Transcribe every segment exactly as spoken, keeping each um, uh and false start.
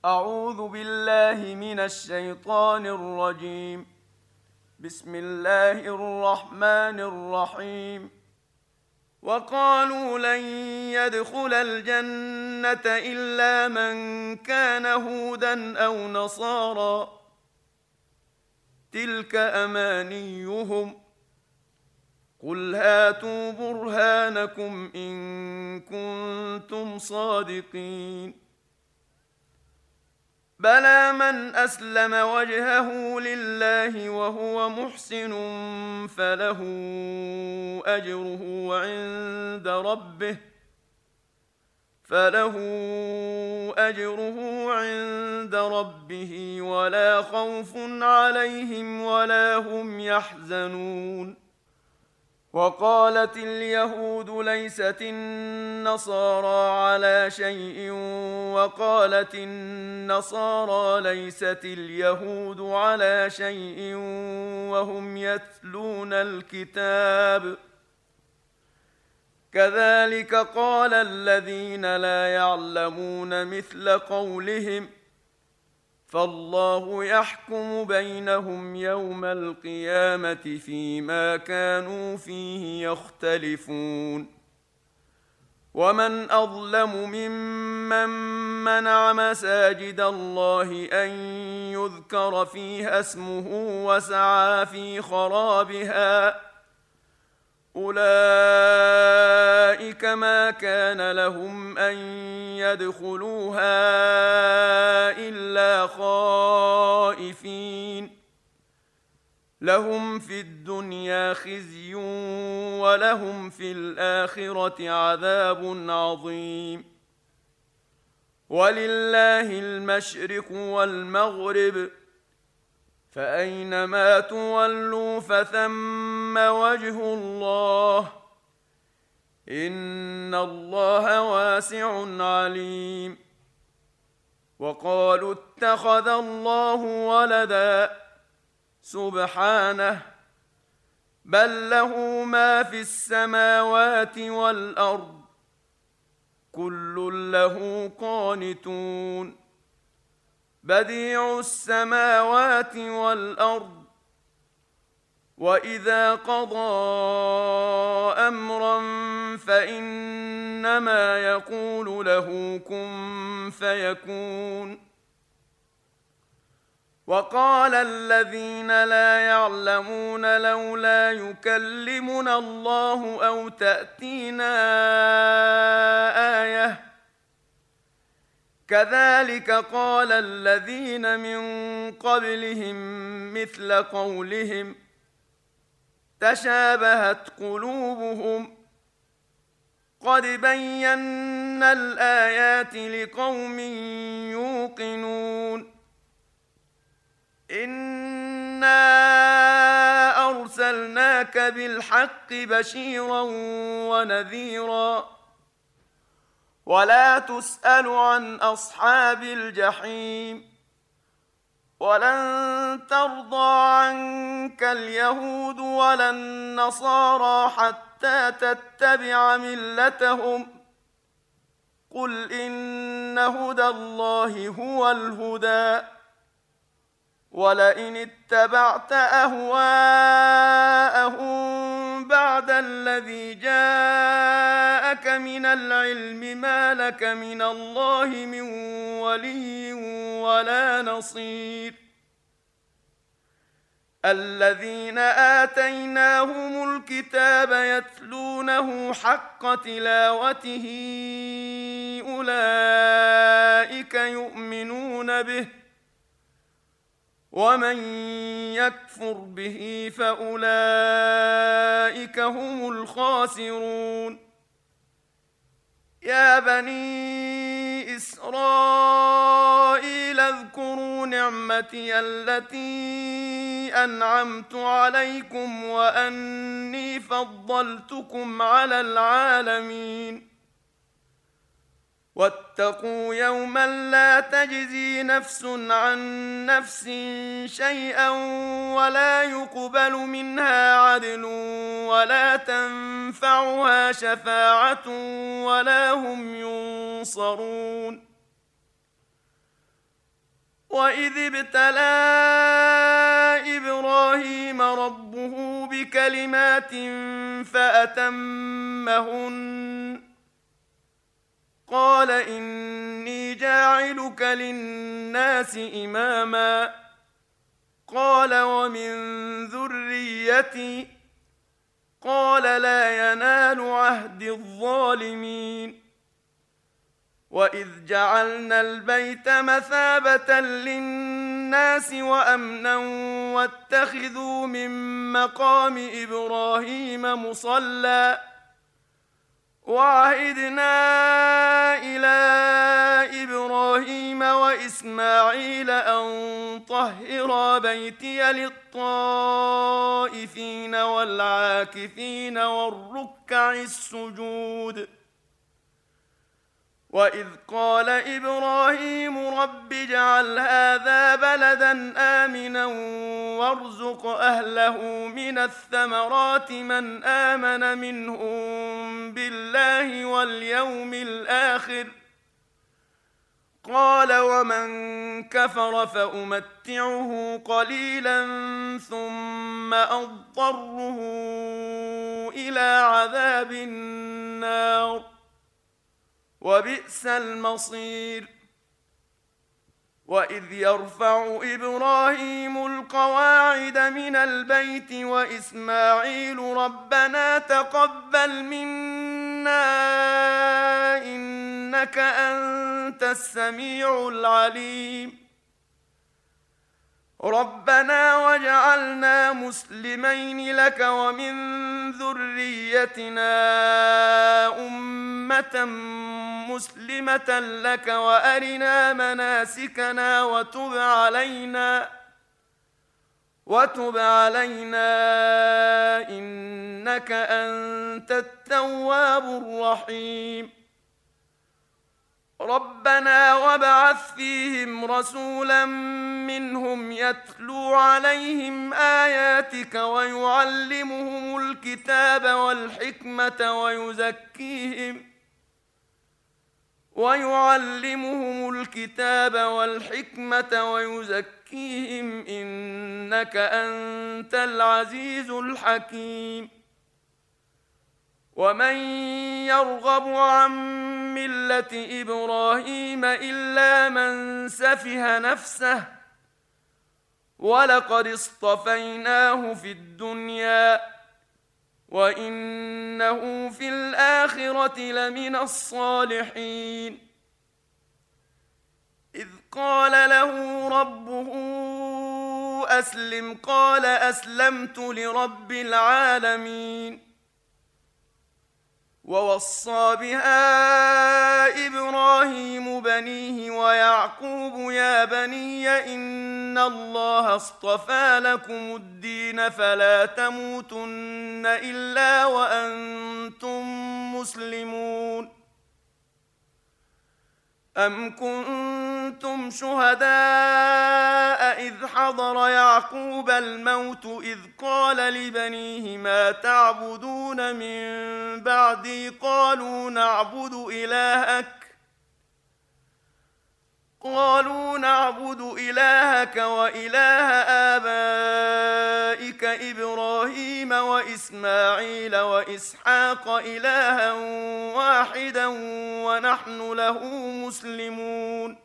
أعوذ بالله من الشيطان الرجيم. بسم الله الرحمن الرحيم. وقالوا لن يدخل الجنة إلا من كان هودا أو نصارى تلك أمانيهم قل هاتوا برهانكم إن كنتم صادقين. بلى من أسلم وجهه لله وهو محسن فله أجره عند ربه فله أجره عند ربه ولا خوف عليهم ولا هم يحزنون. وقالت اليهود ليست النصارى على شيء وقالت النصارى ليست اليهود على شيء وهم يتلون الكتاب كذلك قال الذين لا يعلمون مثل قولهم فالله يحكم بينهم يوم القيامة فيما كانوا فيه يختلفون. ومن أظلم ممن منع مساجد الله أن يذكر فيها اسمه وسعى في خرابها أولئك ما كان لهم أن يدخلوها إلا خائفين لهم في الدنيا خزي ولهم في الآخرة عذاب عظيم. ولله المشرق والمغرب فأينما تولوا فثم وجه الله إن الله واسع عليم. وقالوا اتخذ الله ولدا سبحانه بل له ما في السماوات والأرض كل له قانتون. بديع السماوات والأرض وإذا قضى أمرا فإنما يقول له كن فيكون. وقال الذين لا يعلمون لولا يكلمنا الله أو تأتينا آية كذلك قال الذين من قبلهم مثل قولهم تشابهت قلوبهم قد بينا الآيات لقوم يوقنون. إنا أرسلناك بالحق بشيرا ونذيرا ولا تسأل عن أصحاب الجحيم. ولن ترضى عنك اليهود ولا النصارى حتى تتبع ملتهم قل إن هدى الله هو الهدى ولئن اتبعت أهواءهم بعد الذي جاءك من العلم ما لك من الله من ولي ولا نصير. الذين آتيناهم الكتاب يتلونه حق تلاوته أولئك يؤمنون به ومن يكفر به فأولئك هم الخاسرون. يا بني إسرائيل اذكروا نعمتي التي أنعمت عليكم وأني فضلتكم على العالمين. واتقوا يوما لا تجزي نفس عن نفس شيئا ولا يقبل منها عدل ولا تنفعها شفاعة ولا هم ينصرون. وإذ ابتلى إبراهيم ربه بكلمات فأتمهن قال إني جاعلك للناس إماما قال ومن ذريتي قال لا ينال عهد الظالمين وإذ جعلنا البيت مثابة للناس وأمنا واتخذوا من مقام إبراهيم مصلى وعهدنا إلى إبراهيم وإسماعيل أن طهرا بيتي للطائفين والعاكفين والركع السجود وإذ قال إبراهيم رب اجعل هذا بلدا آمنا وارزق أهله من الثمرات من آمن منهم بالله واليوم الآخر قال ومن كفر فأمتعه قليلا ثم أضطره إلى عذاب النار وبئس المصير وإذ يرفع إبراهيم القواعد من البيت وإسماعيل ربنا تقبل منا إنك أنت السميع العليم ربنا واجعلنا مسلمين لك ومن ذريتنا أمة مسلمة لك وأرنا مناسكنا وتب علينا وتب علينا إنك أنت التواب الرحيم ربنا وابعث فيهم رسولا منهم يتلو عليهم آياتك ويعلمهم الكتاب والحكمة ويزكيهم ويعلمهم الكتاب والحكمة ويزكيهم إنك أنت العزيز الحكيم ومن يرغب عن ملة إبراهيم إلا من سفه نفسه ولقد اصطفيناه في الدنيا وإنه في الآخرة لمن الصالحين إذ قال له ربه أسلم قال أسلمت لرب العالمين ووصى بها إبراهيم بنيه ويعقوب يا بني إن الله اصطفى لكم الدين فلا تموتن إلا وأنتم مسلمون أم كنتم شهداء إذ حضر يعقوب الموت إذ قال لبنيه ما تعبدون من بعدي قالوا نعبد إلهك قالوا نعبد إلهك وإله آبائك إبراهيم وإسماعيل وإسحاق إلها واحدا ونحن له مسلمون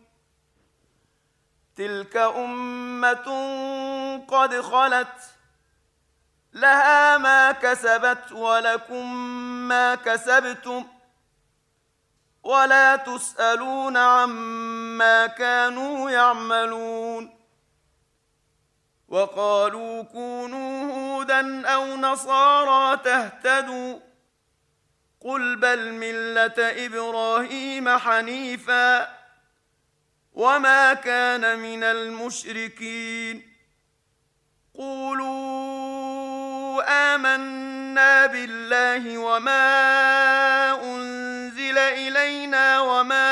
تلك أمة قد خلت لها ما كسبت ولكم ما كسبتم ولا تسألون عما كانوا يعملون وقالوا كونوا هودا أو نصارى تهتدوا قل بل ملة إبراهيم حنيفا وما كان من المشركين قولوا آمنا بالله وما أنزل إلينا وما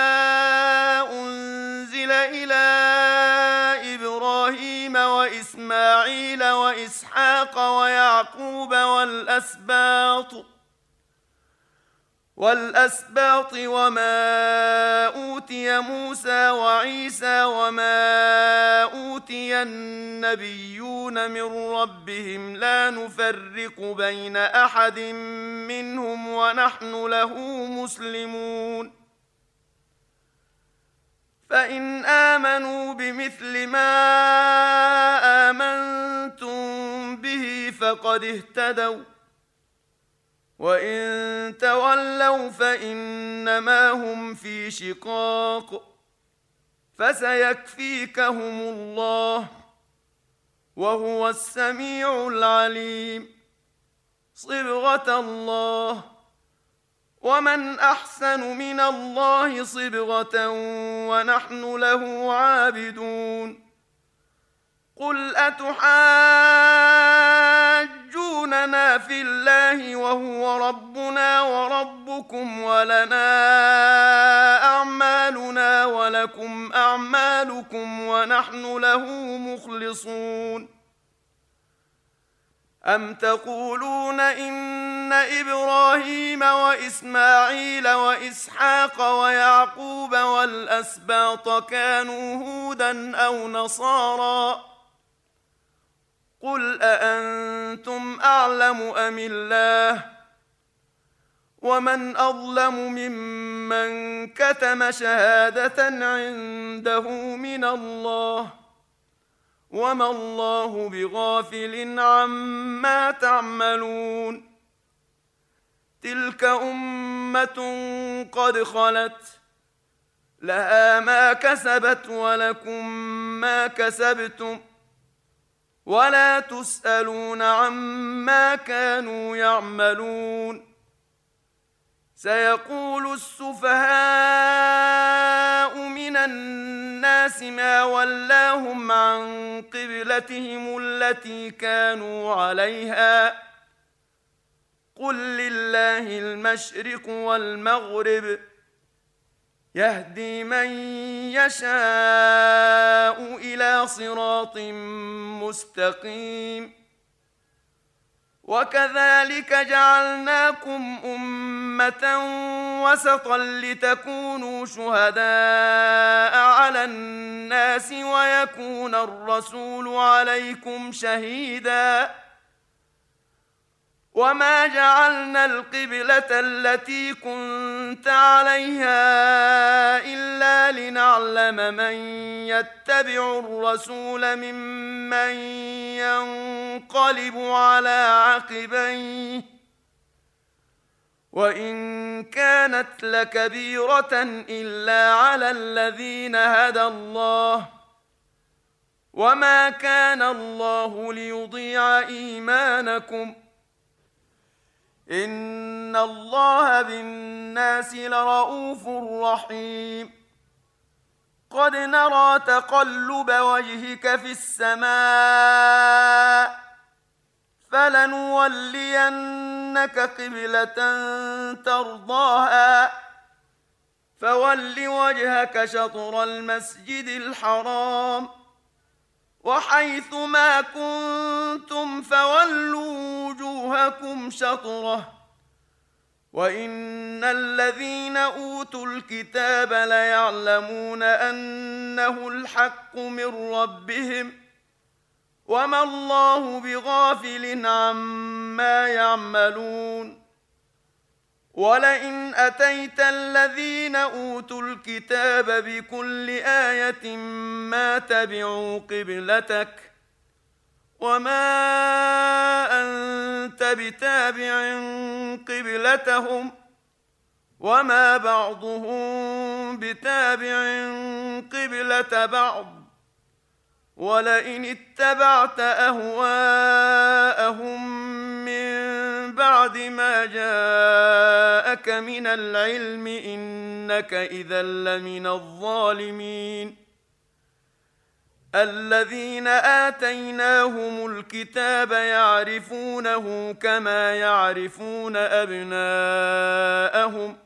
أنزل إلى إبراهيم وإسماعيل وإسحاق ويعقوب والأسباط والأسباط وما أوتي موسى وعيسى وما أوتي النبيون من ربهم لا نفرق بين أحد منهم ونحن له مسلمون فإن آمنوا بمثل ما آمنتم به فقد اهتدوا وإن تولوا فإنما هم في شقاق فسيكفيكهم الله وهو السميع العليم صبغة الله ومن أحسن من الله صبغة ونحن له عابدون قل أتحاجوننا في الله وهو ربنا وربكم ولنا أعمالنا ولكم أعمالكم ونحن له مخلصون أم تقولون إن إبراهيم وإسماعيل وإسحاق ويعقوب والأسباط كانوا هودا أو نصارى قل أأنتم أعلم أم الله ومن أظلم ممن كتم شهادة عنده من الله وما الله بغافل عما تعملون تلك أمة قد خلت لها ما كسبت ولكم ما كسبتم ولا تسألون عما كانوا يعملون سيقول السفهاء من الناس ما ولاهم عن قبلتهم التي كانوا عليها قل لله المشرق والمغرب يهدي من يشاء إلى صراط مستقيم وكذلك جعلناكم أمة وسطا لتكونوا شهداء على الناس ويكون الرسول عليكم شهيدا وما جعلنا القبلة التي كنت عليها إلا لنعلم من يتبع الرسول ممن ينقلب على عقبيه وإن كانت لكبيرة إلا على الذين هدى الله وما كان الله ليضيع إيمانكم إن الله بالناس لرؤوف رحيم قد نرى تقلب وجهك في السماء فلنولينك قبلة ترضاها فول وجهك شطر المسجد الحرام وحيث ما كنتم فولوا وجوهكم شطره وإن الذين أوتوا الكتاب ليعلمون أنه الحق من ربهم وما الله بغافل عما يعملون ولئن أتيت الذين أوتوا الكتاب بكل آية ما تبعوا قبلتك وما أنت بتابع قبلتهم وما بعضهم بتابع قبلة بعض ولئن اتبعت أهواءهم من بعد ما جاءك من العلم إنك إذا لمن الظالمين الذين آتيناهم الكتاب يعرفونه كما يعرفون أبناءهم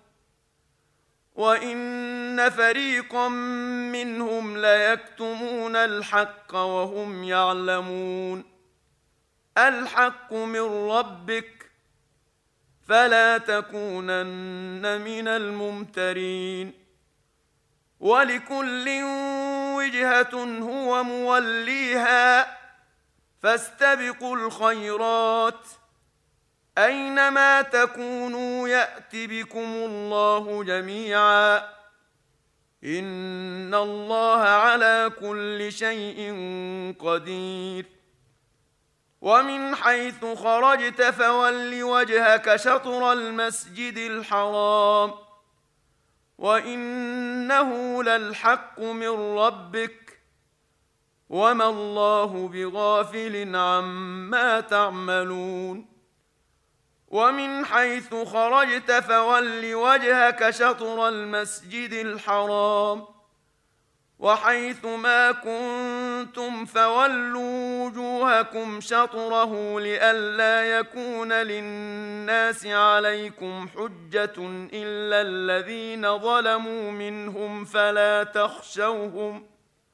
وإن فريقا منهم ليكتمون الحق وهم يعلمون الحق من ربك فلا تكونن من الممترين ولكل وجهة هو موليها فاستبقوا الخيرات أينما تكونوا يأت بكم الله جميعا إن الله على كل شيء قدير. ومن حيث خرجت فول وجهك شطر المسجد الحرام وإنه للحق من ربك وما الله بغافل عما تعملون. ومن حيث خرجت فول وجهك شطر المسجد الحرام وحيث ما كنتم فولوا وجوهكم شطره لئلا يكون للناس عليكم حجة إلا الذين ظلموا منهم فلا تخشوهم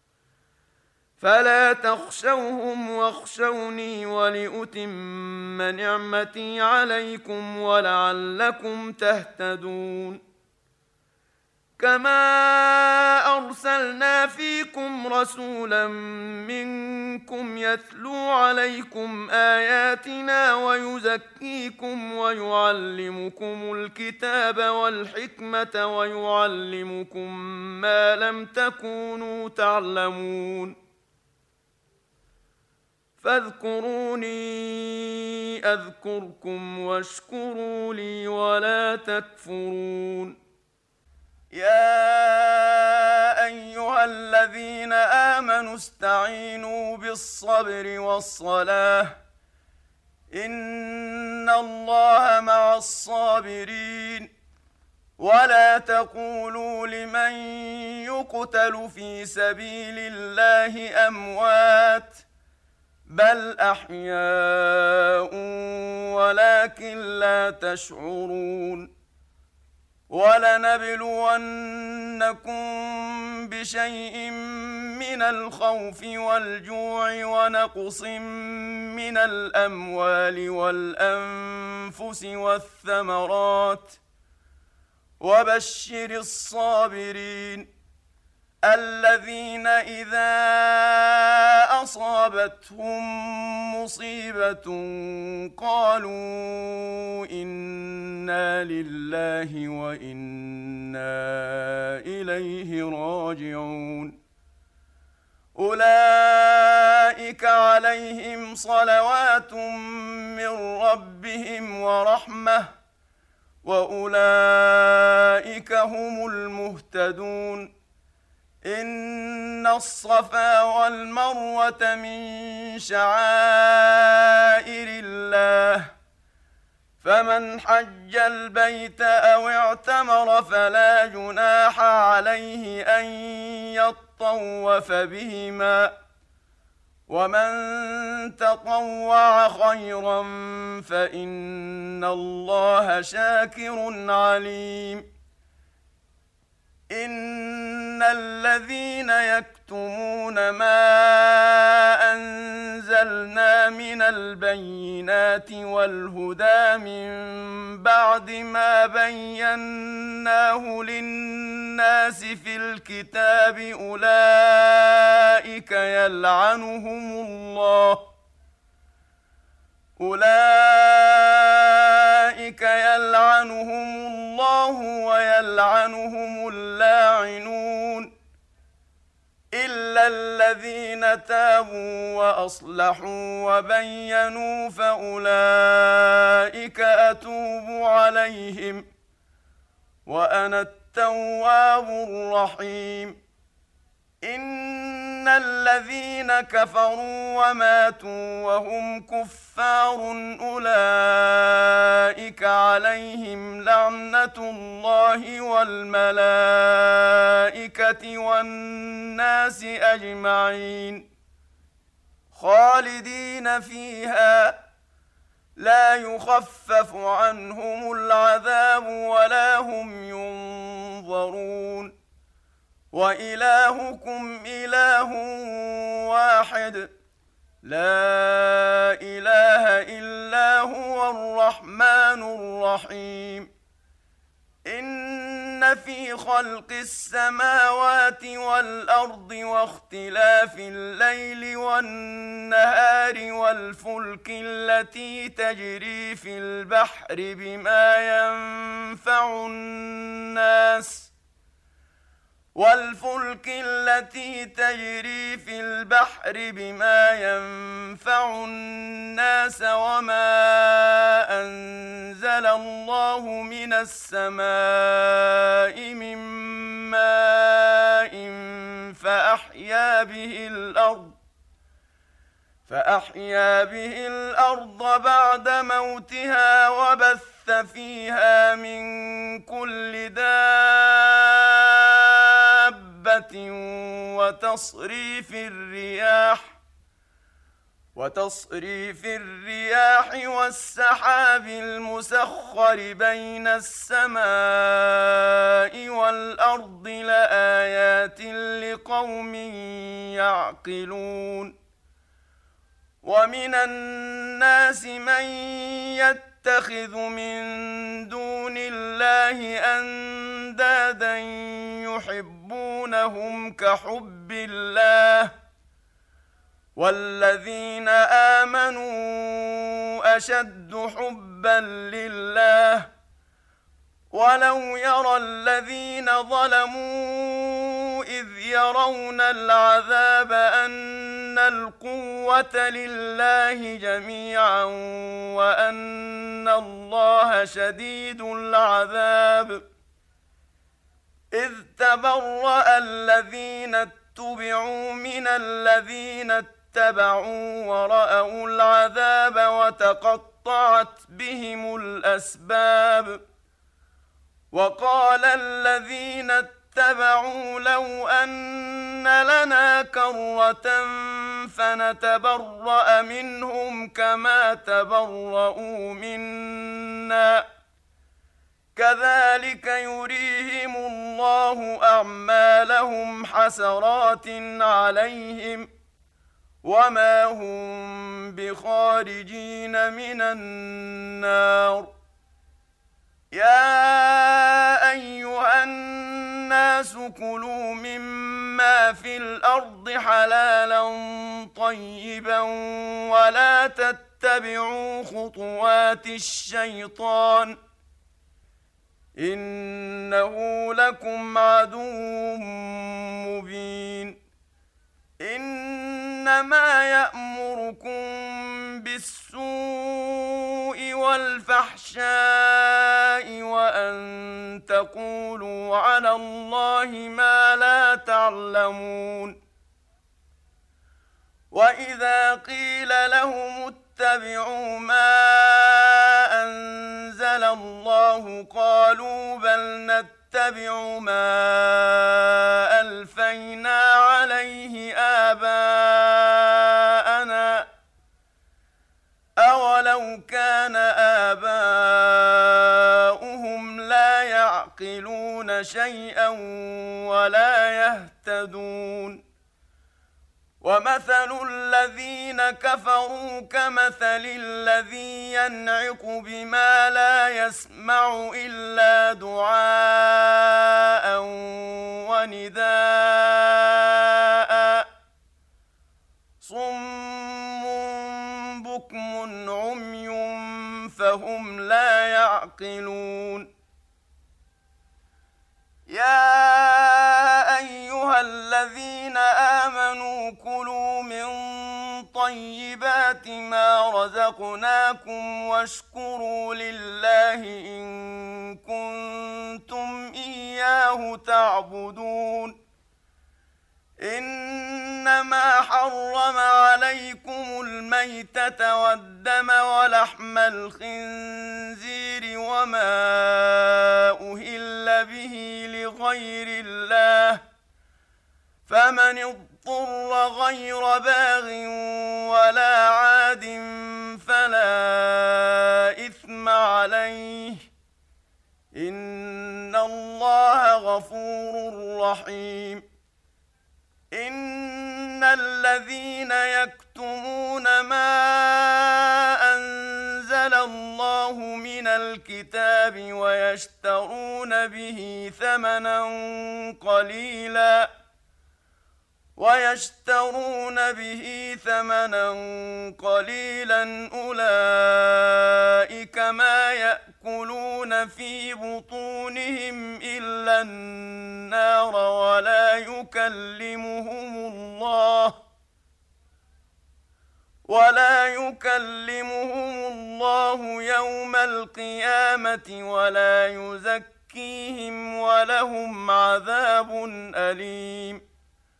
فلا تخشوهم واخشوني ولأتم نعمتي عليكم ولعلكم تهتدون. كما أرسلنا فيكم رسولا منكم يتلو عليكم آياتنا ويزكيكم ويعلمكم الكتاب والحكمة ويعلمكم ما لم تكونوا تعلمون فاذكروني أذكركم واشكروا لي ولا تكفرون. يا أيها الذين آمنوا استعينوا بالصبر والصلاة إن الله مع الصابرين. ولا تقولوا لمن يقتل في سبيل الله أموات بل أحياء ولكن لا تشعرون. ولنبلونكم بشيء من الخوف والجوع ونقص من الأموال والأنفس والثمرات وبشر الصابرين الذين إذا أصابتهم مصيبة قالوا إنا لله وإنا إليه راجعون. أولئك عليهم صلوات من ربهم ورحمة وأولئك هم المهتدون. إن الصفا والمروة من شعائر الله فمن حج البيت أو اعتمر فلا جناح عليه أن يطوف بهما ومن تطوع خيرا فإن الله شاكر عليم. إن الذين يكتمون ما أنزلنا من البينات والهدى من بعد ما بيناه للناس في الكتاب أولئك يلعنهم الله أولئك يلعنهم الله ويلعنهم اللاعنون إلا الذين تابوا وأصلحوا وبينوا فأولئك أتوب عليهم وأنا التواب الرحيم. إن الذين كفروا وماتوا وهم كفار أولئك عليهم لعنة الله والملائكة والناس أجمعين خالدين فيها لا يخفف عنهم العذاب ولا هم ينظرون. وإلهكم إله واحد لا إله إلا هو الرحمن الرحيم. إن في خلق السماوات والأرض واختلاف الليل والنهار والفلك التي تجري في البحر بما ينفع الناس والفلك التي تجري في البحر بما ينفع الناس وما أنزل الله من السماء من ماء فأحيا به الأرض فأحيا به الأرض بعد موتها وبث فيها من كل دابة وتصريف الرياح وتصريف الرياح والسحاب المسخر بين السماء والأرض لآيات لقوم يعقلون ومن الناس من يتخذ من دون الله أندادا يحبونهم كحب الله والذين آمنوا أشد حبا لله ولو يرى الذين ظلموا إذ يرون العذاب أن القوة لله جميعا وأن الله شديد العذاب إذ تبرأ الذين اتبعوا من الذين اتبعوا ورأوا العذاب وتقطعت بهم الأسباب وقال الذين اتبعوا لو أن لنا كرة فنتبرأ منهم كما تبرؤوا منا كذلك يريهم الله أعمالهم حسرات عليهم وما هم بخارجين من النار يا أيها الناس كلوا مما في الأرض حلالا طيبا ولا تتبعوا خطوات الشيطان إنه لكم عدو مبين إنما يأمركم بالسوء والفحشاء وأن تقولوا على الله ما لا تعلمون وإذا قيل لهم اتبعوا ما أنزل الله قالوا بل نتبع ما ألفينا عليه آباءنا أولو كان آباؤهم لا يعقلون شيئا ولا يهتدون ومثل الذين كفروا كمثل الذي ينعق بما لا يسمع إلا دعاء ونداء صم بكم عمي فهم لا يعقلون يا أيها الذين آمنوا كلوا من طيبات ما رزقناكم واشكروا لله إن كنتم إياه تعبدون إنما حرم عليكم الميتة والدم ولحم الخنزير وما أهل به لغير الله فمن اضطر غير باغ ولا عاد فلا إثم عليه إن الله غفور رحيم إن الذين يكتمون ما أنزل الله من الكتاب ويشترون به ثمنا قليلا ويشترون به ثمنا قليلا أولئك ما يأكلون في بطونهم إلا النار ولا يكلمهم الله ولا يكلمهم الله يوم القيامة ولا يزكيهم ولهم عذاب أليم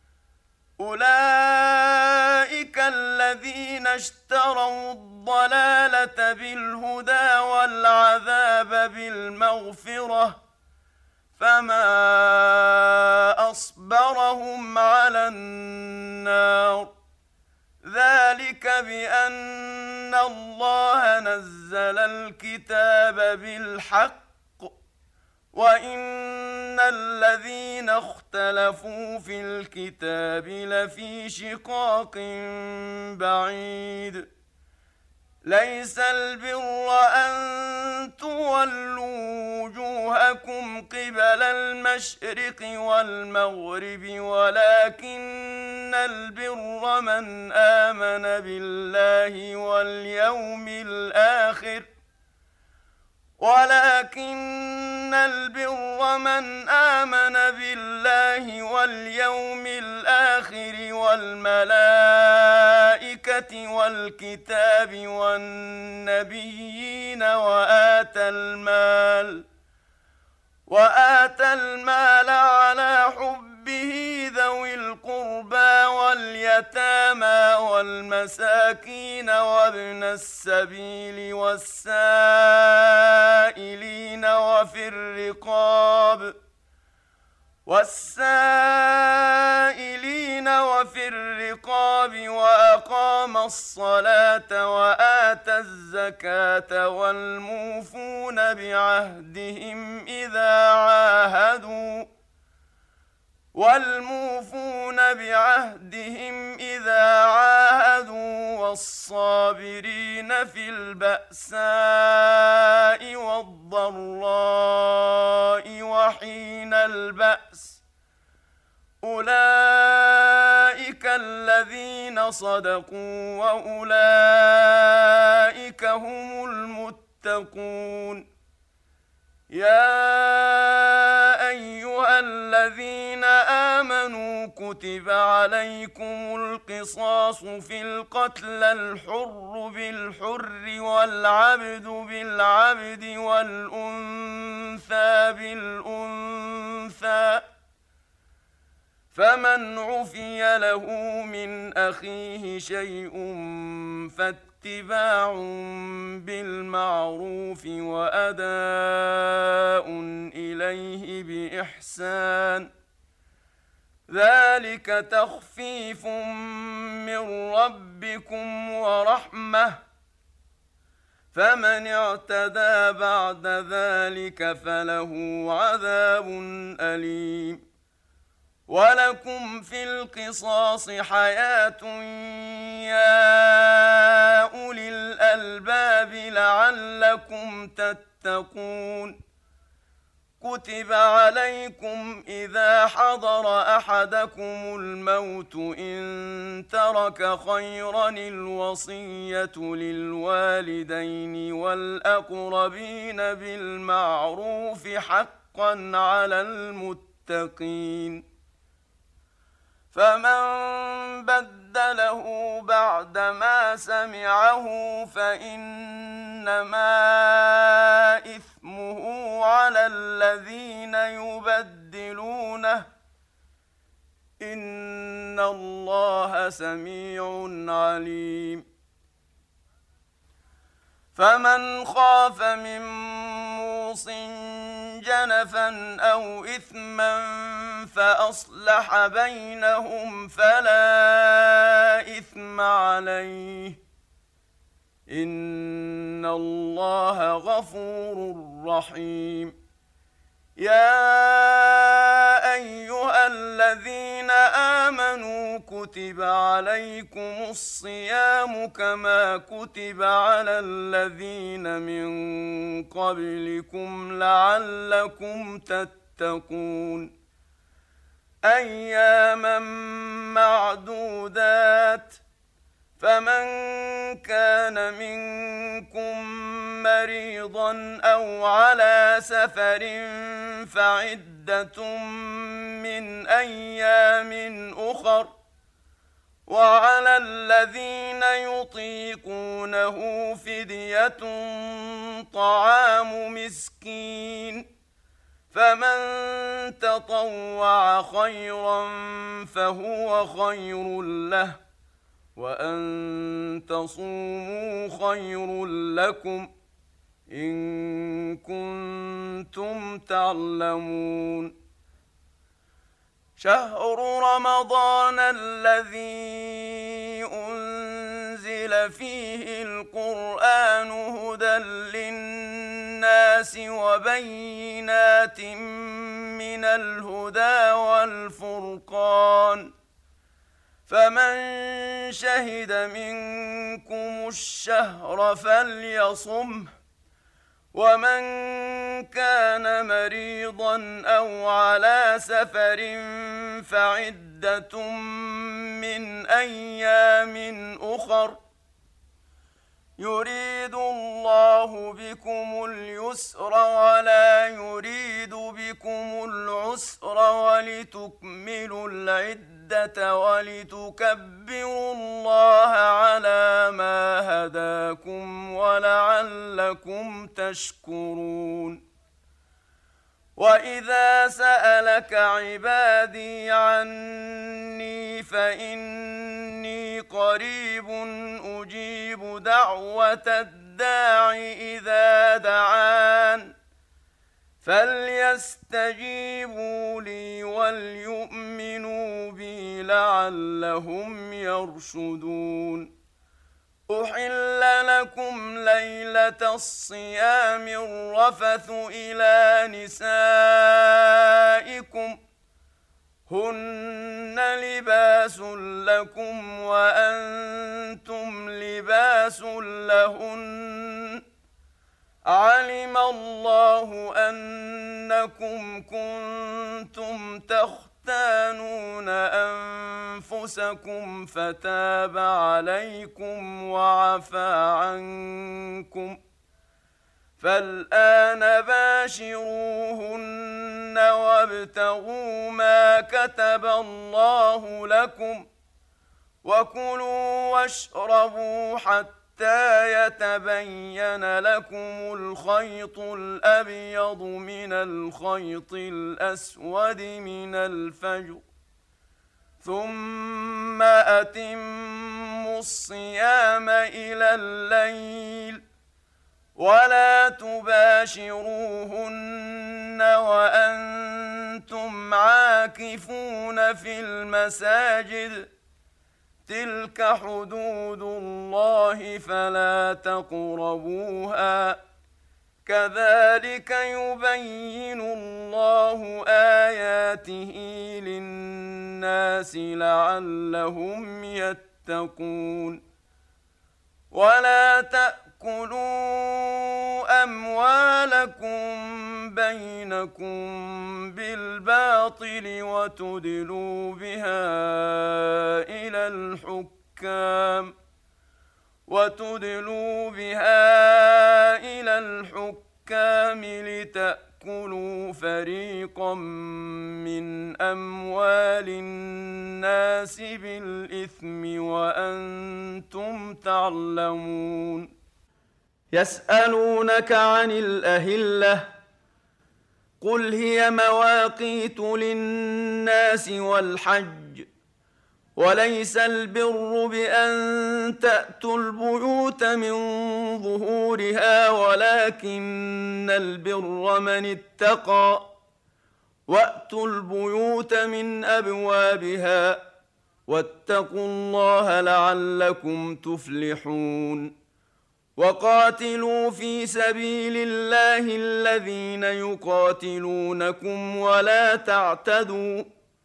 أولئك الذين اشتروا الضلالة بالهدى والعذاب بالمغفرة فما أصبرهم على النار ذلك بأن الله نزل الكتاب بالحق وإن الذين اختلفوا في الكتاب لفي شقاق بعيد ليس البر أن تولوا وجوهكم قبل المشرق والمغرب ولكن البر من آمن بالله واليوم الآخر ولكن البر من آمن بالله واليوم الآخر والملائكة والكتاب والنبيين وآتى المال وآتى المال على حبه ذوي القربى واليتامى والمساكين وابن السبيل والسائلين وفي الرقاب والسائلين وفي الرقاب وأقام الصلاة وآتى الزكاة والموفون بعهدهم إذا عاهدوا والموفون بعهدهم إذا عاهدوا والصابرين في البأساء والضراء وحين البأس أولئك الذين صدقوا وأولئك هم المتقون يا أيها الذين آمنوا كتب عليكم القصاص في القتل الحر بالحر والعبد بالعبد والأنثى بالأنثى فمن عفي له من أخيه شيء فاتباع بالمعروف وأداء إليه بإحسان ذلك تخفيف من ربكم ورحمة فمن اعتدى بعد ذلك فله عذاب أليم ولكم في القصاص حياة يا أولي الألباب لعلكم تتقون كتب عليكم إذا حضر أحدكم الموت إن ترك خيرا الوصية للوالدين والأقربين بالمعروف حقا على المتقين فمن بدله بعدما سمعه فإنما إثمه على الذين يبدلونه إن الله سميع عليم فمن خاف من موص جنفا أو إثما فأصلح بينهم فلا إثم عليه إن الله غفور رحيم يا أيها الذين آمنوا كتب عليكم الصيام كما كتب على الذين من قبلكم لعلكم تتقون أياما معدودات فمن كان منكم مريضا أو على سفر فعدة من أيام أخر وعلى الذين يطيقونه فدية طعام مسكين فمن تطوع خيرا فهو خير له وأن تصوموا خير لكم إن كنتم تعلمون شهر رمضان الذي أنزل فيه القرآن هدى للناس وبينات من الهدى والفرقان فمن شهد منكم الشهر فليصمه ومن كان مريضا أو على سفر فعدة من أيام أخر يريد الله بكم اليسر ولا يريد بكم العسر ولتكملوا العدة ولتكبروا الله على ما هداكم ولعلكم تشكرون وإذا سألك عبادي عني فإني قريب أجيب دعوة الداع إذا دعان فليستجيبوا لي وليؤمنوا بي لعلهم يرشدون أحل لكم ليلة الصيام الرفث إلى نسائكم هن لباس لكم وأنتم لباس لهن علم الله أنكم كنتم تختانون أنفسكم فتاب عليكم وعفى عنكم فالآن باشروهن وابتغوا ما كتب الله لكم وكلوا واشربوا حتى حتى يتبين لكم الخيط الأبيض من الخيط الأسود من الفجر ثم أتموا الصيام إلى الليل ولا تباشروهن وأنتم عاكفون في المساجد تلك حدود الله فلا تقربوها كذلك يبين الله آياته للناس لعلهم يتقون ولا تأكلوا أموالكم بينكم بالباطل وتدلوا بها إلى الحكام وتدلوا بها إلى الحكام لتأكلوا فريقا من أموال الناس بالإثم وأنتم تعلمون يسألونك عن الأهلة قل هي مواقيت للناس والحج وليس البر بأن تأتوا البيوت من ظهورها ولكن البر من اتقى وأتوا البيوت من أبوابها واتقوا الله لعلكم تفلحون وقاتلوا في سبيل الله الذين يقاتلونكم ولا تعتدوا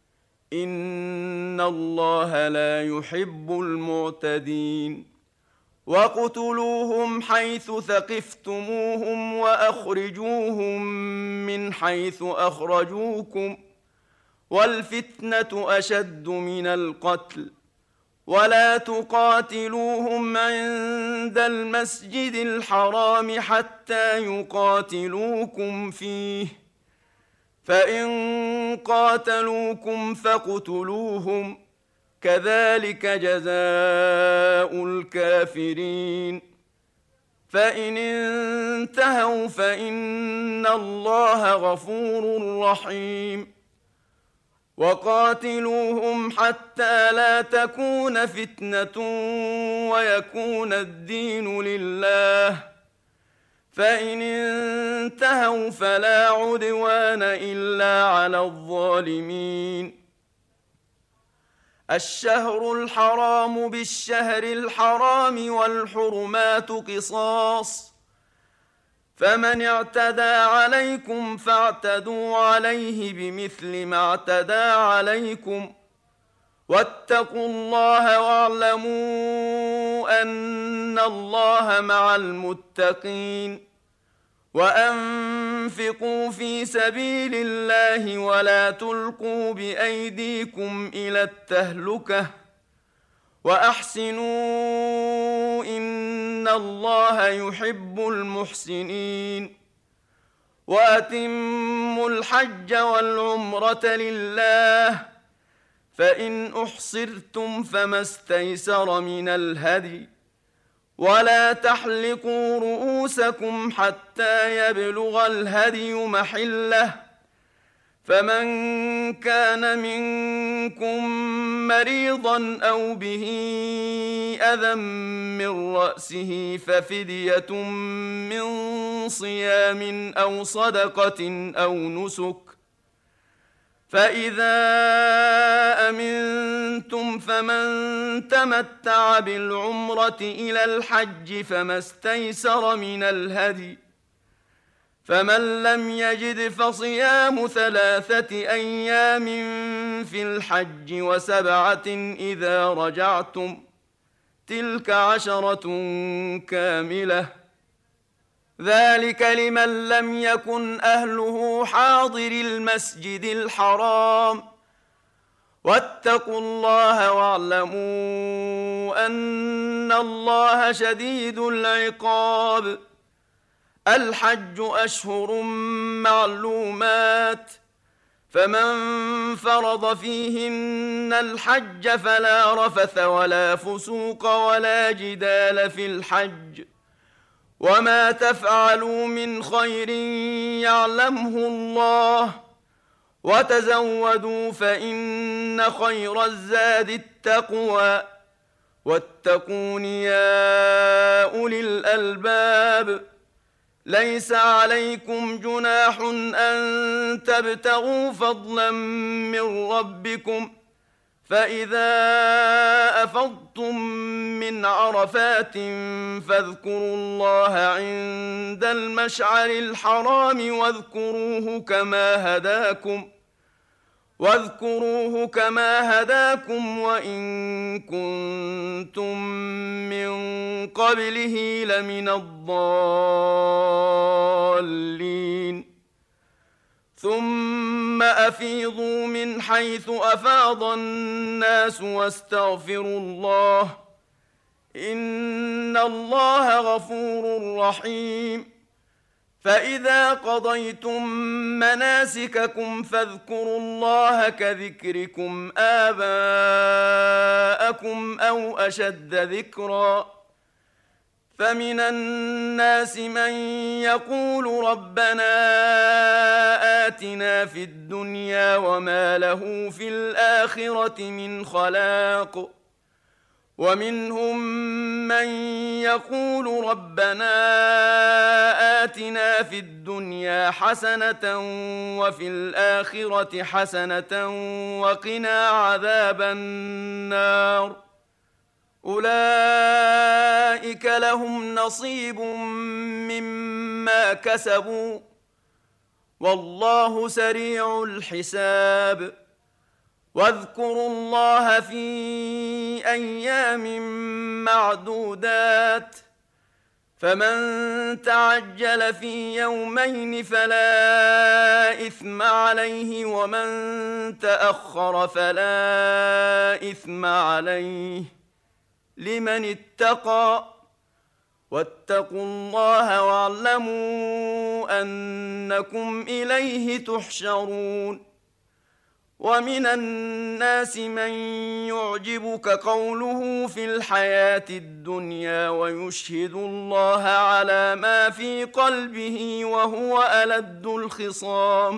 إن الله لا يحب المعتدين واقتلوهم حيث ثقفتموهم وأخرجوهم من حيث أخرجوكم والفتنة أشد من القتل ولا تقاتلوهم عند المسجد الحرام حتى يقاتلوكم فيه فإن قاتلوكم فاقتلوهم كذلك جزاء الكافرين فإن انتهوا فإن الله غفور رحيم وقاتلوهم حتى لا تكون فتنة ويكون الدين لله فإن انتهوا فلا عدوان إلا على الظالمين الشهر الحرام بالشهر الحرام والحرمات قصاص فمن اعتدى عليكم فاعتدوا عليه بمثل ما اعتدى عليكم واتقوا الله واعلموا أن الله مع المتقين وأنفقوا في سبيل الله ولا تلقوا بأيديكم إلى التهلكة وأحسنوا إن الله يحب المحسنين وأتموا الحج والعمرة لله فإن أحصرتم فما استيسر من الهدي ولا تحلقوا رؤوسكم حتى يبلغ الهدي محله فمن كان منكم مريضا أو به أذى من رأسه ففدية من صيام أو صدقة أو نسك فإذا أمنتم فمن تمتع بالعمرة إلى الحج فما استيسر من الهدي فمن لم يجد فصيام ثلاثة أيام في الحج وسبعة إذا رجعتم تلك عشرة كاملة ذلك لمن لم يكن أهله حاضر المسجد الحرام واتقوا الله واعلموا أن الله شديد العقاب الحج أشهر معلومات فمن فرض فيهن الحج فلا رفث ولا فسوق ولا جدال في الحج وما تفعلوا من خير يعلمه الله وتزودوا فإن خير الزاد التقوى واتقون يا أولي الألباب ليس عليكم جناح أن تبتغوا فضلا من ربكم فإذا أفضتم من عرفات فاذكروا الله عند المشعر الحرام واذكروه كما هداكم واذكروه كما هداكم وإن كنتم من قبله لمن الضالين ثم أفيضوا من حيث أفاض الناس واستغفروا الله إن الله غفور رحيم فإذا قضيتم مناسككم فاذكروا الله كذكركم آباءكم أو أشد ذكرا فمن الناس من يقول ربنا آتنا في الدنيا وما له في الآخرة من خلاق ومنهم من يقول ربنا آتنا في الدنيا حسنة وفي الآخرة حسنة وقنا عذاب النار أولئك لهم نصيب مما كسبوا والله سريع الحساب واذكروا الله في أيام معدودات فمن تعجل في يومين فلا إثم عليه ومن تأخر فلا إثم عليه لمن اتقى واتقوا الله واعلموا أنكم إليه تحشرون ومن الناس من يعجبك قوله في الحياة الدنيا ويشهد الله على ما في قلبه وهو ألد الخصام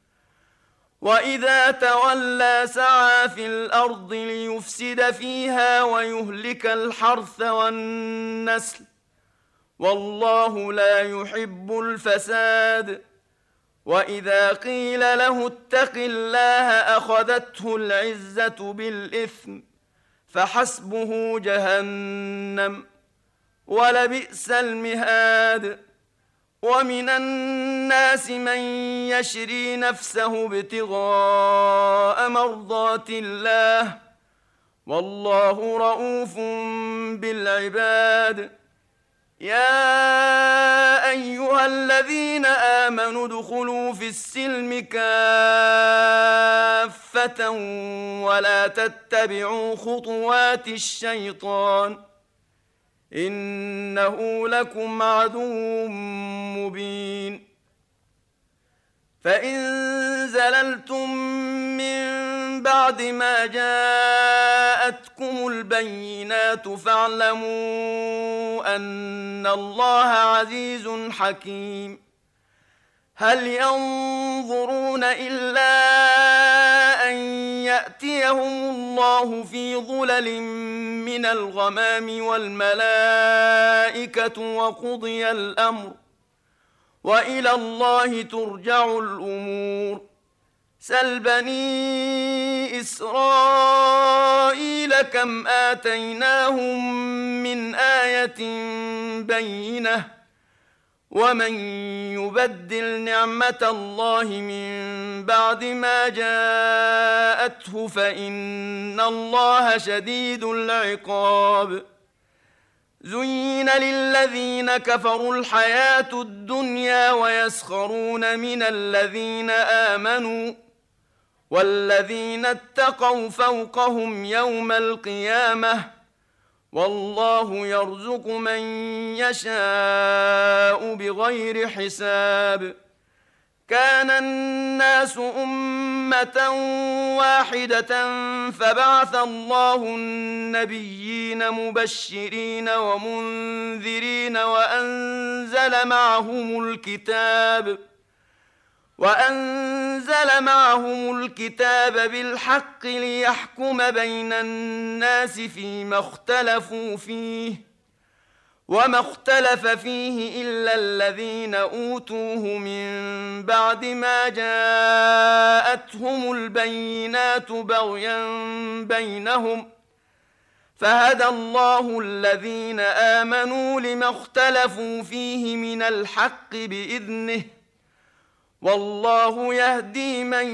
وإذا تولى سعى في الأرض ليفسد فيها ويهلك الحرث والنسل والله لا يحب الفساد وإذا قيل له اتق الله أخذته العزة بالإثم فحسبه جهنم ولبئس المهاد ومن الناس من يشري نفسه ابتغاء مرضات الله والله رؤوف بالعباد يا أيها الذين آمنوا ادخلوا في السلم كافة ولا تتبعوا خطوات الشيطان إنه لكم عدو مبين فإن زللتم من بعد ما جاءتكم البينات فاعلموا أن الله عزيز حكيم هل ينظرون إلا أن يأتيهم الله في ظلل من الغمام والملائكة وقضي الأمر وإلى الله ترجع الأمور سل بني إسرائيل كم آتيناهم من آية بينة ومن يبدل نعمة الله من بعد ما جاءته فإن الله شديد العقاب زين للذين كفروا الحياة الدنيا ويسخرون من الذين آمنوا والذين اتقوا فوقهم يوم القيامة والله يرزق من يشاء بغير حساب كان الناس أمة واحدة فبعث الله النبيين مبشرين ومنذرين وأنزل معهم الكتاب وأنزل معهم الكتاب بالحق ليحكم بين الناس فيما اختلفوا فيه وما اختلف فيه إلا الذين أوتوه من بعد ما جاءتهم البينات بغيا بينهم فهدى الله الذين آمنوا لما اختلفوا فيه من الحق بإذنه والله يهدي من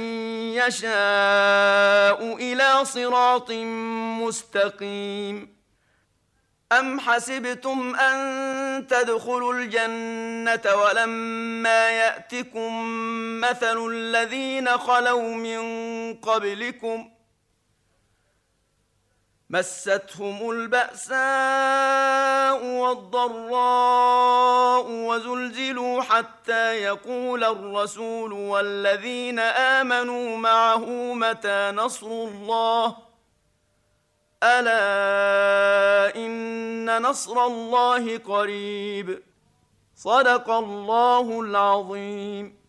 يشاء إلى صراط مستقيم أم حسبتم أن تدخلوا الجنة ولما يأتكم مثل الذين خلوا من قبلكم مستهم البأساء والضراء وزلزلوا حتى يقول الرسول والذين آمنوا معه متى نصر الله ألا إن نصر الله قريب صدق الله العظيم.